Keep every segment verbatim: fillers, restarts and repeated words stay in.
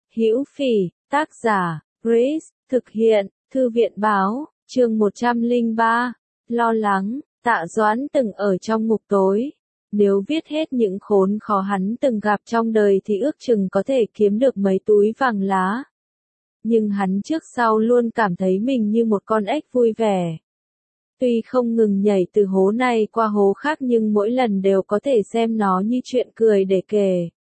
Hữu Phỉ, tác giả, Grace, thực hiện, Thư viện báo, chương một trăm lẻ ba, lo lắng, Tạ Doãn từng ở trong ngục tối. Nếu viết hết những khốn khó hắn từng gặp trong đời thì ước chừng có thể kiếm được mấy túi vàng lá. Nhưng hắn trước sau luôn cảm thấy mình như một con ếch vui vẻ. Tuy không ngừng nhảy từ hố này qua hố khác nhưng mỗi lần đều có thể xem nó như chuyện cười để kể.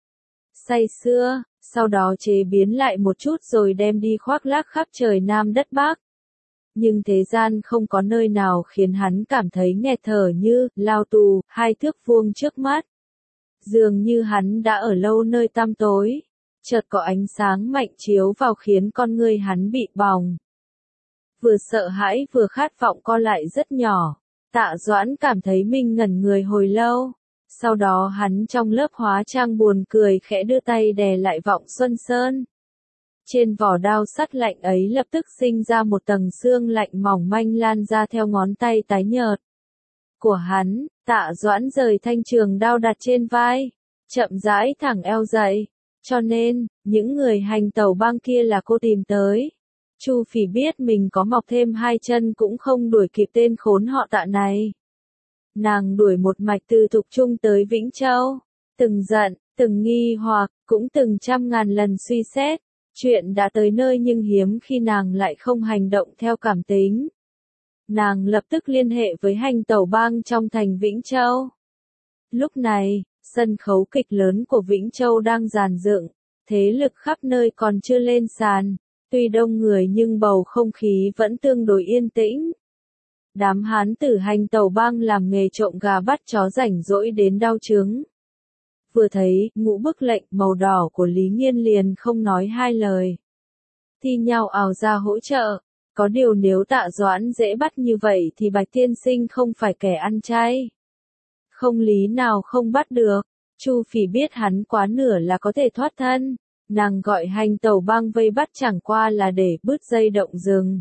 Say sưa, sau đó chế biến lại một chút rồi đem đi khoác lác khắp trời Nam đất Bắc. Nhưng thế gian không có nơi nào khiến hắn cảm thấy nghẹt thở như lao tù, hai thước vuông trước mắt. Dường như hắn đã ở lâu nơi tăm tối. Chợt có ánh sáng mạnh chiếu vào khiến con người hắn bị bòng. Vừa sợ hãi vừa khát vọng co lại rất nhỏ. Tạ Doãn cảm thấy mình ngẩn người hồi lâu. Sau đó hắn trong lớp hóa trang buồn cười khẽ đưa tay đè lại vọng Xuân Sơn. Trên vỏ đao sắt lạnh ấy lập tức sinh ra một tầng xương lạnh mỏng manh lan ra theo ngón tay tái nhợt của hắn. Tạ Doãn rời thanh trường đao đặt trên vai, chậm rãi thẳng eo dậy. Cho nên, những người hành tẩu bang kia là cô tìm tới. Chu Phỉ biết mình có mọc thêm hai chân cũng không đuổi kịp tên khốn họ Tạ này. Nàng đuổi một mạch từ Thục Trung tới Vĩnh Châu. Từng giận, từng nghi hoặc, cũng từng trăm ngàn lần suy xét. Chuyện đã tới nơi nhưng hiếm khi nàng lại không hành động theo cảm tính. Nàng lập tức liên hệ với hành tẩu bang trong thành Vĩnh Châu. Lúc này, sân khấu kịch lớn của Vĩnh Châu đang dàn dựng, thế lực khắp nơi còn chưa lên sàn. Tuy đông người nhưng bầu không khí vẫn tương đối yên tĩnh. Đám hán tử hành tẩu bang làm nghề trộm gà bắt chó rảnh rỗi đến đau chứng. Vừa thấy ngũ bức lệnh màu đỏ của Lý Nghiên liền không nói hai lời. Thi nhau ào ra hỗ trợ. Có điều nếu Tạ Doãn dễ bắt như vậy thì Bạch Tiên Sinh không phải kẻ ăn chay. Không lý nào không bắt được. Chu Phỉ biết hắn quá nửa là có thể thoát thân. Nàng gọi hành tẩu bang vây bắt chẳng qua là để bứt dây động rừng.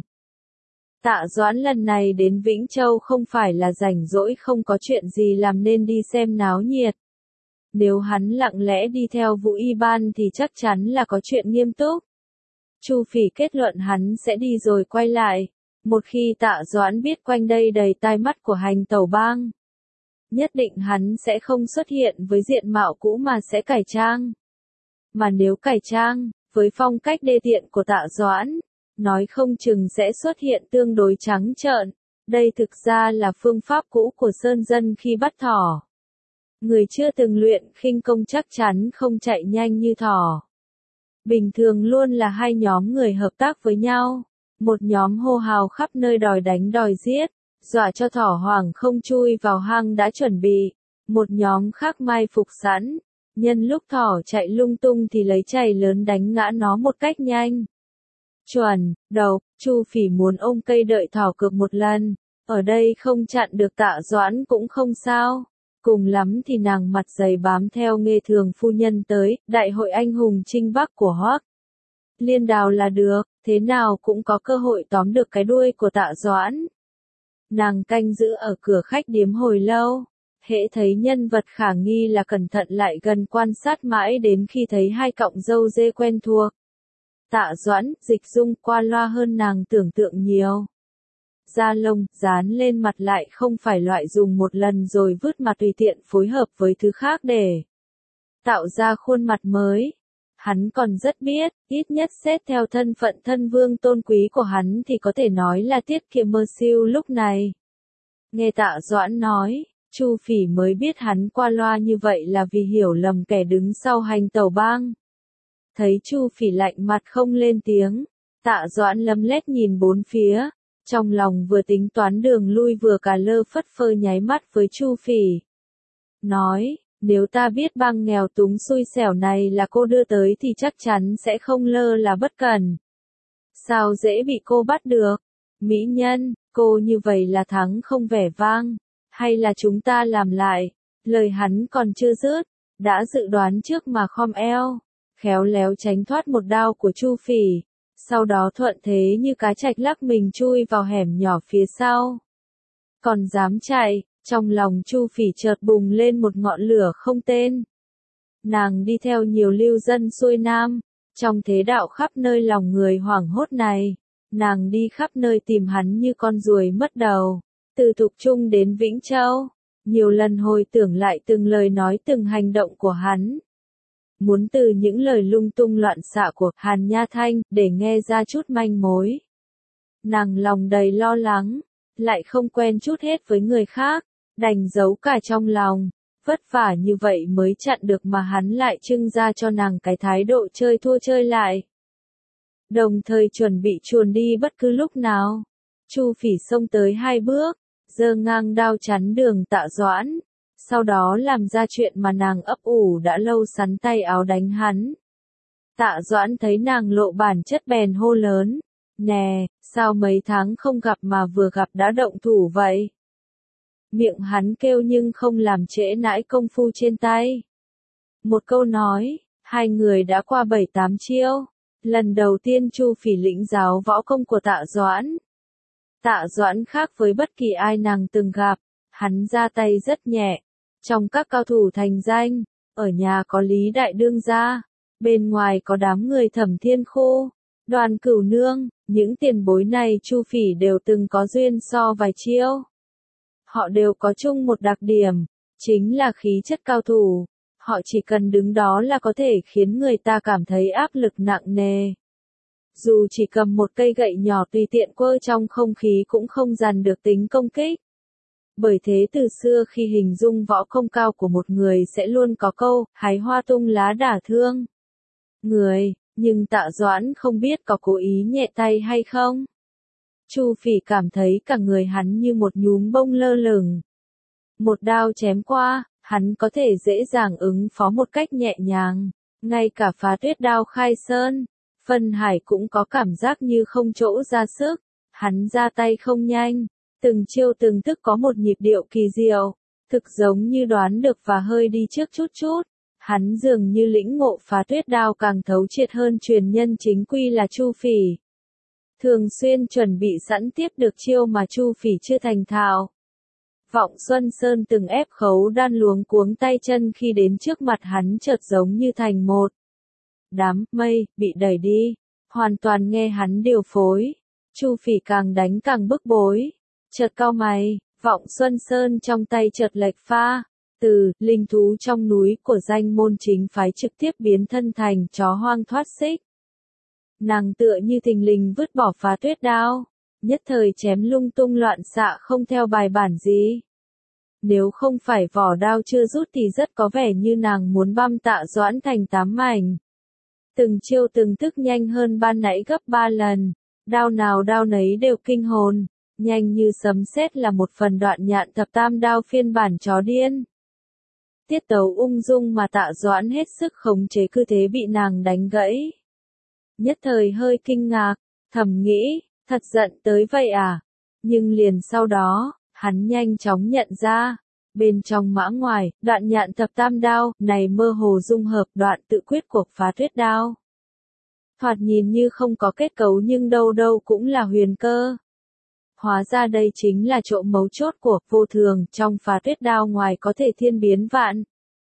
Tạ Doãn lần này đến Vĩnh Châu không phải là rảnh rỗi không có chuyện gì làm nên đi xem náo nhiệt. Nếu hắn lặng lẽ đi theo Vũ Y Ban thì chắc chắn là có chuyện nghiêm túc. Chu Phỉ kết luận hắn sẽ đi rồi quay lại. Một khi Tạ Doãn biết quanh đây đầy tai mắt của hành tẩu bang, nhất định hắn sẽ không xuất hiện với diện mạo cũ mà sẽ cải trang. Mà nếu cải trang, với phong cách đê tiện của Tạ Doãn, nói không chừng sẽ xuất hiện tương đối trắng trợn. Đây thực ra là phương pháp cũ của sơn dân khi bắt thỏ. Người chưa từng luyện khinh công chắc chắn không chạy nhanh như thỏ. Bình thường luôn là hai nhóm người hợp tác với nhau. Một nhóm hô hào khắp nơi đòi đánh đòi giết, dọa cho thỏ hoảng không chui vào hang đã chuẩn bị. Một nhóm khác mai phục sẵn. Nhân lúc thỏ chạy lung tung thì lấy chày lớn đánh ngã nó một cách nhanh. Chuẩn, đầu, Chu Phỉ muốn ôm cây đợi thỏ cược một lần. Ở đây không chặn được Tạ Doãn cũng không sao. Cùng lắm thì nàng mặt dày bám theo Nghê Thường phu nhân tới, đại hội anh hùng Trinh Bắc của Hoắc Liên Đào là được, thế nào cũng có cơ hội tóm được cái đuôi của Tạ Doãn. Nàng canh giữ ở cửa khách điếm hồi lâu. Hễ thấy nhân vật khả nghi là cẩn thận lại gần quan sát mãi đến khi thấy hai cọng râu dê quen thuộc. Tạ Doãn, dịch dung qua loa hơn nàng tưởng tượng nhiều. Da lông, dán lên mặt lại không phải loại dùng một lần rồi vứt mà tùy tiện phối hợp với thứ khác để tạo ra khuôn mặt mới. Hắn còn rất biết, ít nhất xét theo thân phận thân vương tôn quý của hắn thì có thể nói là tiết kiệm mơ siêu lúc này. Nghe Tạ Doãn nói, Chu Phỉ mới biết hắn qua loa như vậy là vì hiểu lầm kẻ đứng sau hành tẩu bang. Thấy Chu Phỉ lạnh mặt không lên tiếng, Tạ Doãn lấm lét nhìn bốn phía, trong lòng vừa tính toán đường lui vừa cả lơ phất phơ nháy mắt với Chu Phỉ. Nói, nếu ta biết bang nghèo túng xui xẻo này là cô đưa tới thì chắc chắn sẽ không lơ là bất cẩn. Sao dễ bị cô bắt được? Mỹ nhân, cô như vậy là thắng không vẻ vang. Hay là chúng ta làm lại? Lời hắn còn chưa dứt, đã dự đoán trước mà khom eo, khéo léo tránh thoát một đao của Chu Phỉ, sau đó thuận thế như cá trạch lắc mình chui vào hẻm nhỏ phía sau. Còn dám chạy, trong lòng Chu Phỉ chợt bùng lên một ngọn lửa không tên. Nàng đi theo nhiều lưu dân xuôi nam, Trong thế đạo khắp nơi lòng người hoảng hốt này, nàng đi khắp nơi tìm hắn như con ruồi mất đầu, từ Thục Trung đến Vĩnh Châu, nhiều lần hồi tưởng lại từng lời nói từng hành động của hắn. Muốn từ những lời lung tung loạn xạ của Hàn Nha Thanh để nghe ra chút manh mối. Nàng lòng đầy lo lắng, lại không quen chút hết với người khác, đành giấu cả trong lòng, vất vả như vậy mới chặn được mà hắn lại trưng ra cho nàng cái thái độ chơi thua chơi lại. Đồng thời chuẩn bị chuồn đi bất cứ lúc nào. Chu Phỉ xông tới hai bước, giơ ngang đao chắn đường Tạ Doãn, sau đó làm ra chuyện mà nàng ấp ủ đã lâu, sắn tay áo đánh hắn. Tạ Doãn thấy nàng lộ bản chất bèn hô lớn, nè, sao mấy tháng không gặp mà vừa gặp đã động thủ vậy? Miệng hắn kêu nhưng không làm trễ nãi công phu trên tay. Một câu nói, hai người đã qua bảy tám chiêu. Lần đầu tiên Chu Phỉ lĩnh giáo võ công của Tạ Doãn. Tạ Doãn khác với bất kỳ ai nàng từng gặp, hắn ra tay rất nhẹ. Trong các cao thủ thành danh, ở nhà có Lý Đại Đương gia, bên ngoài có đám người Thẩm Thiên Khu, Đoàn Cửu Nương, những tiền bối này Chu Phỉ đều từng có duyên so vài chiêu. Họ đều có chung một đặc điểm, chính là khí chất cao thủ. Họ chỉ cần đứng đó là có thể khiến người ta cảm thấy áp lực nặng nề. Dù chỉ cầm một cây gậy nhỏ tùy tiện quơ trong không khí cũng không dằn được tính công kích. Bởi thế từ xưa khi hình dung võ công cao của một người sẽ luôn có câu, hái hoa tung lá đả thương người, nhưng Tạ Doãn không biết có cố ý nhẹ tay hay không. Chu Phỉ cảm thấy cả người hắn như một nhúm bông lơ lửng. Một đao chém qua, hắn có thể dễ dàng ứng phó một cách nhẹ nhàng, ngay cả Phá Tuyết đao khai sơn, Phân Hải cũng có cảm giác như không chỗ ra sức, hắn ra tay không nhanh, từng chiêu từng thức có một nhịp điệu kỳ diệu, thực giống như đoán được và hơi đi trước chút chút, hắn dường như lĩnh ngộ Phá Tuyết đao càng thấu triệt hơn truyền nhân chính quy là Chu Phỉ. Thường xuyên chuẩn bị sẵn tiếp được chiêu mà Chu Phỉ chưa thành thạo. Vọng Xuân Sơn từng ép Khấu Đan luống cuống tay chân khi đến trước mặt hắn chợt giống như thành một đám mây bị đẩy đi, hoàn toàn nghe hắn điều phối. Chu Phỉ càng đánh càng bức bối, chợt cau mày, Vọng Xuân Sơn trong tay chợt lệch pha, từ linh thú trong núi của danh môn chính phái trực tiếp biến thân thành chó hoang thoát xích. Nàng tựa như thình lình vứt bỏ Phá Tuyết đao, nhất thời chém lung tung loạn xạ không theo bài bản gì. Nếu không phải vỏ đao chưa rút thì rất có vẻ như nàng muốn băm Tạ Doãn thành tám mảnh. Từng chiêu từng thức nhanh hơn ban nãy gấp ba lần, đao nào đao nấy đều kinh hồn, nhanh như sấm sét là một phần đoạn nhạn thập tam đao phiên bản chó điên. Tiết tấu ung dung mà Tạ Doãn hết sức khống chế cứ thế bị nàng đánh gãy. Nhất thời hơi kinh ngạc, thầm nghĩ, thật giận tới vậy à? Nhưng liền sau đó, hắn nhanh chóng nhận ra, bên trong mã ngoài, đoạn nhạn thập tam đao, này mơ hồ dung hợp đoạn tự quyết của Phá Tuyết đao. Thoạt nhìn như không có kết cấu nhưng đâu đâu cũng là huyền cơ. Hóa ra đây chính là chỗ mấu chốt của vô thường, trong Phá Tuyết đao ngoài có thể thiên biến vạn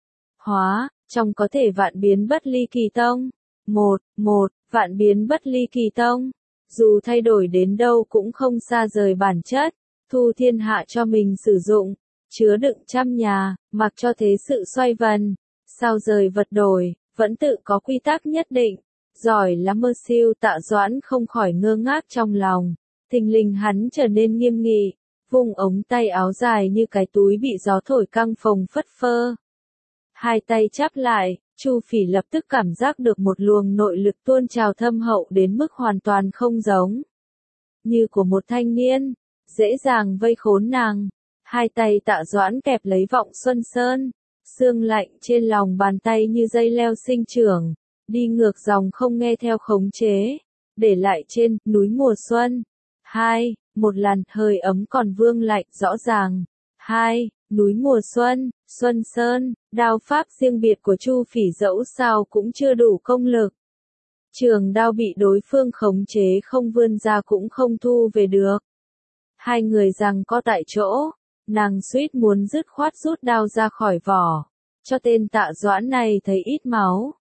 hóa, trong có thể vạn biến bất ly kỳ tông. Một, một, vạn biến bất ly kỳ tông. Dù thay đổi đến đâu cũng không xa rời bản chất, thu thiên hạ cho mình sử dụng, chứa đựng trăm nhà, mặc cho thế sự xoay vần, sao rời vật đổi, vẫn tự có quy tắc nhất định. Giỏi lắm mơ siêu. Tạ Doãn không khỏi ngơ ngác trong lòng, thình lình hắn trở nên nghiêm nghị, vùng ống tay áo dài như cái túi bị gió thổi căng phồng phất phơ. Hai tay chắp lại, Chu Phỉ lập tức cảm giác được một luồng nội lực tuôn trào thâm hậu đến mức hoàn toàn không giống như của một thanh niên, dễ dàng vây khốn nàng. Hai tay Tạ Doãn kẹp lấy Vọng Xuân Sơn, xương lạnh trên lòng bàn tay như dây leo sinh trưởng, đi ngược dòng không nghe theo khống chế, để lại trên núi mùa xuân. Hai, một làn hơi ấm còn vương lạnh rõ ràng. Hai, núi mùa xuân, Xuân Sơn, đao pháp riêng biệt của Chu Phỉ dẫu sao cũng chưa đủ công lực. Trường đao bị đối phương khống chế không vươn ra cũng không thu về được. Hai người giằng co tại chỗ, nàng suýt muốn dứt khoát rút đao ra khỏi vỏ, cho tên Tạ Doãn này thấy ít máu,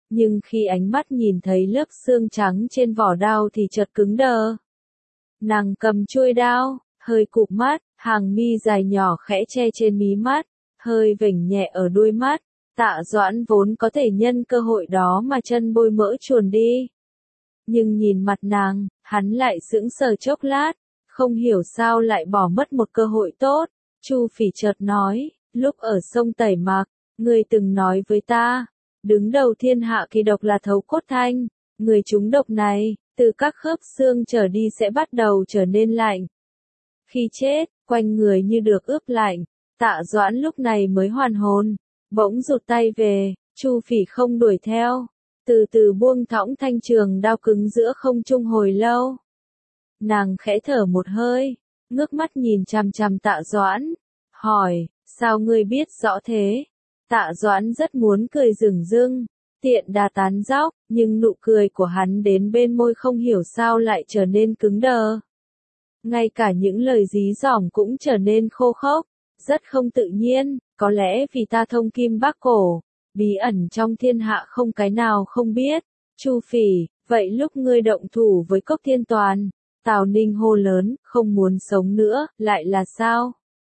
nhưng khi ánh mắt nhìn thấy lớp xương trắng trên vỏ đao thì chợt cứng đờ. Nàng cầm chuôi đao, hơi cụp mắt, hàng mi dài nhỏ khẽ che trên mí mắt, hơi vểnh nhẹ ở đuôi mắt. Tạ Doãn vốn có thể nhân cơ hội đó mà chân bôi mỡ chuồn đi. Nhưng nhìn mặt nàng, hắn lại sững sờ chốc lát, không hiểu sao lại bỏ mất một cơ hội tốt. Chu Phỉ chợt nói, lúc ở sông Tẩy Mạc, ngươi từng nói với ta, đứng đầu thiên hạ kỳ độc là thấu cốt thanh, người trúng độc này, từ các khớp xương trở đi sẽ bắt đầu trở nên lạnh. Khi chết, quanh người như được ướp lạnh, Tạ Doãn lúc này mới hoàn hồn, bỗng rụt tay về, Chu Phỉ không đuổi theo, từ từ buông thõng thanh trường đao cứng giữa không trung hồi lâu. Nàng khẽ thở một hơi, ngước mắt nhìn chằm chằm Tạ Doãn, hỏi, sao ngươi biết rõ thế? Tạ Doãn rất muốn cười rừng rưng, tiện đà tán dóc, nhưng nụ cười của hắn đến bên môi không hiểu sao lại trở nên cứng đờ. Ngay cả những lời dí dỏm cũng trở nên khô khốc, rất không tự nhiên, có lẽ vì ta thông kim bác cổ, bí ẩn trong thiên hạ không cái nào không biết. Chu Phỉ, vậy lúc ngươi động thủ với Cốc Thiên Toàn, Tào Ninh hô lớn, không muốn sống nữa, lại là sao?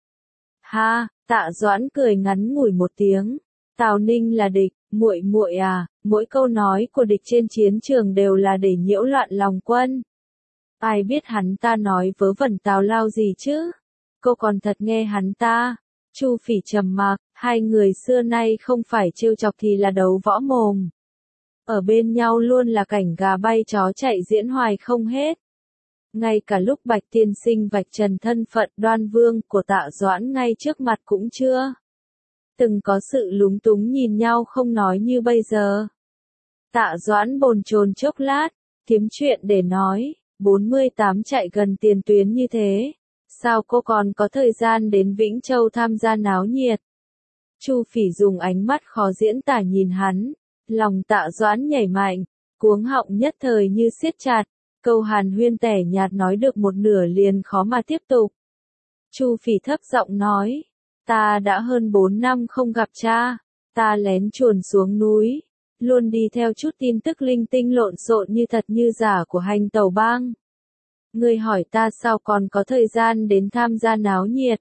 Ha, Tạ Doãn cười ngắn ngủi một tiếng. Tào Ninh là địch, muội muội à, mỗi câu nói của địch trên chiến trường đều là để nhiễu loạn lòng quân. Ai biết hắn ta nói vớ vẩn tào lao gì chứ? Cô còn thật nghe hắn ta. Chu Phỉ trầm mặc, hai người xưa nay không phải trêu chọc thì là đấu võ mồm. Ở bên nhau luôn là cảnh gà bay chó chạy diễn hoài không hết. Ngay cả lúc Bạch tiên sinh vạch trần thân phận Đoan Vương của Tạ Doãn ngay trước mặt cũng chưa từng có sự lúng túng nhìn nhau không nói như bây giờ. Tạ Doãn bồn chồn chốc lát, kiếm chuyện để nói, bốn mươi tám chạy gần tiền tuyến như thế, sao cô còn có thời gian đến Vĩnh Châu tham gia náo nhiệt? Chu Phỉ dùng ánh mắt khó diễn tả nhìn hắn, lòng Tạ Doãn nhảy mạnh, cuống họng nhất thời như siết chặt, câu hàn huyên tẻ nhạt nói được một nửa liền khó mà tiếp tục. Chu Phỉ thấp giọng nói, ta đã hơn bốn năm không gặp cha, ta lén chuồn xuống núi, luôn đi theo chút tin tức linh tinh lộn xộn như thật như giả của hành tẩu bang. Ngươi hỏi ta sao còn có thời gian đến tham gia náo nhiệt?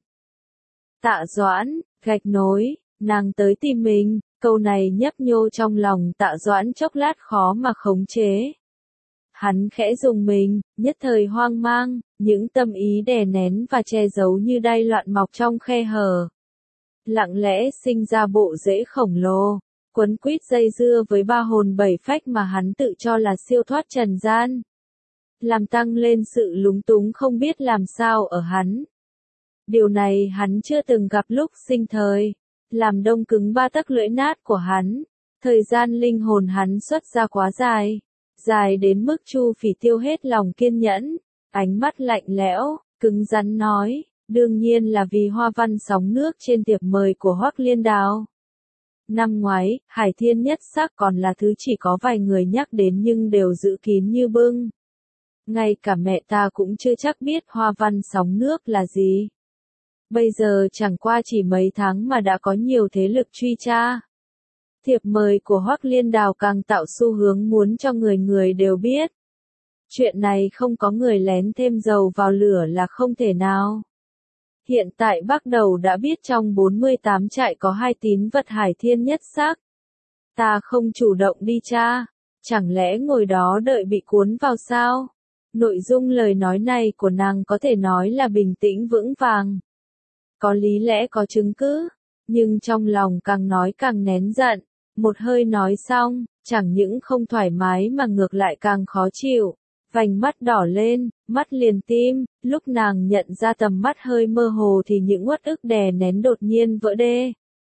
Tạ Doãn, gạch nối, nàng tới tìm mình, câu này nhấp nhô trong lòng Tạ Doãn chốc lát khó mà khống chế. Hắn khẽ dùng mình, nhất thời hoang mang, những tâm ý đè nén và che giấu như đay loạn mọc trong khe hở. Lặng lẽ sinh ra bộ rễ khổng lồ, quấn quýt dây dưa với ba hồn bảy phách mà hắn tự cho là siêu thoát trần gian. Làm tăng lên sự lúng túng không biết làm sao ở hắn. Điều này hắn chưa từng gặp lúc sinh thời, làm đông cứng ba tấc lưỡi nát của hắn. Thời gian linh hồn hắn xuất ra quá dài, dài đến mức Chu Phỉ tiêu hết lòng kiên nhẫn, ánh mắt lạnh lẽo, cứng rắn nói, đương nhiên là vì hoa văn sóng nước trên tiệc mời của Hoắc Liên Đào. Năm ngoái, Hải Thiên Nhất Sắc còn là thứ chỉ có vài người nhắc đến nhưng đều giữ kín như bưng. Ngay cả mẹ ta cũng chưa chắc biết hoa văn sóng nước là gì. Bây giờ chẳng qua chỉ mấy tháng mà đã có nhiều thế lực truy tra. Thiệp mời của Hoắc Liên Đào càng tạo xu hướng muốn cho người người đều biết. Chuyện này không có người lén thêm dầu vào lửa là không thể nào. Hiện tại Bắc Đầu đã biết trong bốn mươi tám trại có hai tín vật Hải Thiên Nhất Sắc. Ta không chủ động đi tra, chẳng lẽ ngồi đó đợi bị cuốn vào sao? Nội dung lời nói này của nàng có thể nói là bình tĩnh vững vàng. Có lý lẽ có chứng cứ, nhưng trong lòng càng nói càng nén giận. Một hơi nói xong, chẳng những không thoải mái mà ngược lại càng khó chịu. Vành mắt đỏ lên, mắt liền tim, lúc nàng nhận ra tầm mắt hơi mơ hồ thì những uất ức đè nén đột nhiên vỡ đê.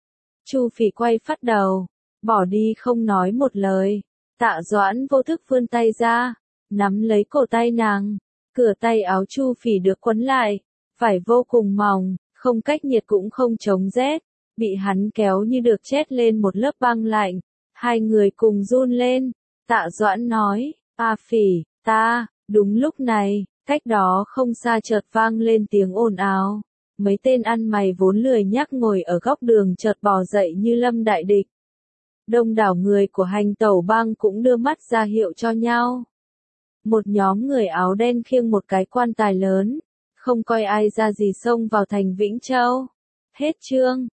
Chu Phỉ quay phát đầu, bỏ đi không nói một lời. Tạ Doãn vô thức vươn tay ra, nắm lấy cổ tay nàng. Cửa tay áo Chu Phỉ được quấn lại, vải vô cùng mỏng, không cách nhiệt cũng không chống rét. Bị hắn kéo như được chét lên một lớp băng lạnh. Hai người cùng run lên. Tạ Doãn nói, A Phỉ, ta, đúng lúc này, cách đó không xa chợt vang lên tiếng ồn ào. Mấy tên ăn mày vốn lười nhác ngồi ở góc đường chợt bò dậy như lâm đại địch. Đông đảo người của hành tẩu bang cũng đưa mắt ra hiệu cho nhau. Một nhóm người áo đen khiêng một cái quan tài lớn, không coi ai ra gì xông vào thành Vĩnh Châu. Hết chương.